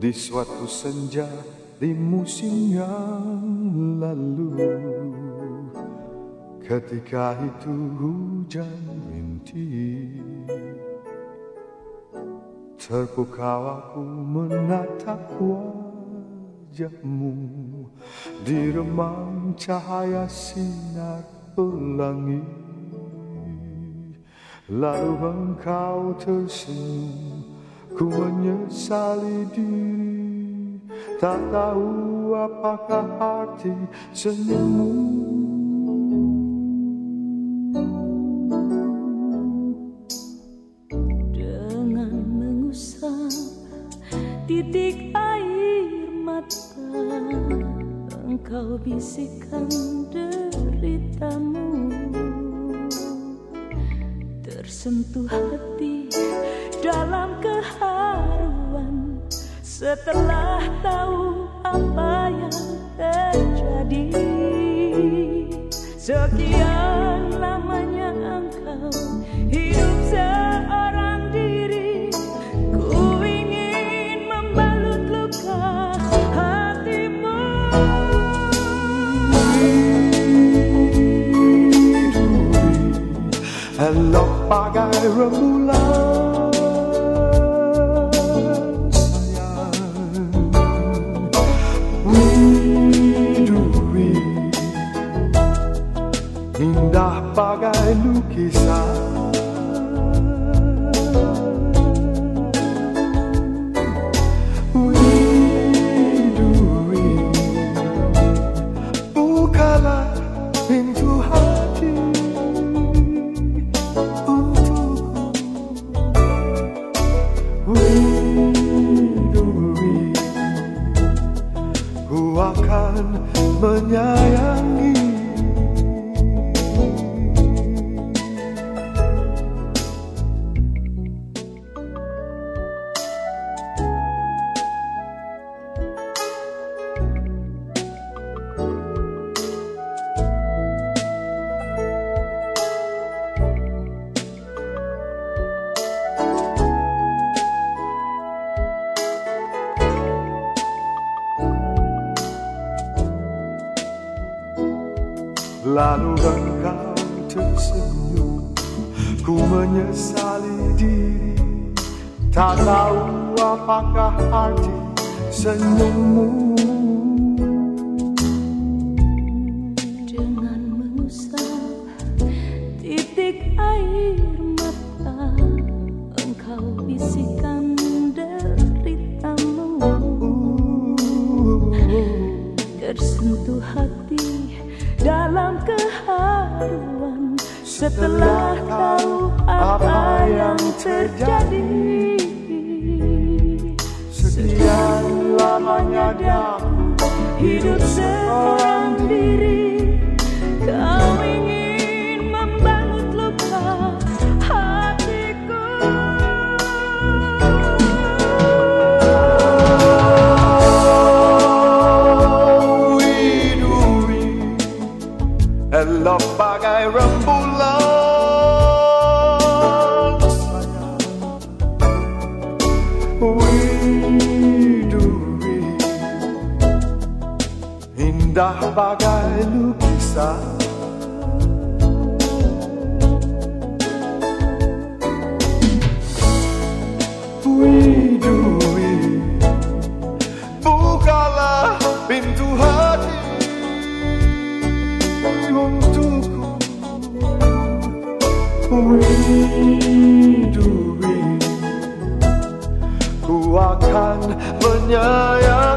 di suatu senja di musim yang lalu, ketika itu hujan rintik, terpukau aku menatap wajahmu di remang cahaya sinar pelangi. Lalu engkau tersenyum, ku menyesali diri, tak tahu apakah arti senyummu. Dengan mengusap titik air mata, engkau bisikkan deritamu. Tersentuh hati dalam keharuan setelah tahu apa yang terjadi. Sekian lamanya engkau hidup seorang diri, ku ingin membalut luka hatimu. Elok bagai rembulan sayang, widuri, indah bagai lukisan. Widuri, bukalah pintu hati untukku. Widuri, ku akan menyayangi. Lalu engkau tersenyum, ku menyesali diri, tak tahu apakah arti senyummu. Dengan mengusap titik air mata, engkau bisikkan deritamu. Tersentuh hati dalam keharuan setelah tahu apa yang terjadi. Sekian lamanya aku hidup seorang diri, kau ingin membalut luka hatiku. elok bagai rembulan sayang, widuri, indah bagai lukisan. Widuri, bukalah pintu hati untukku. Widuri, ku akan menyayangi.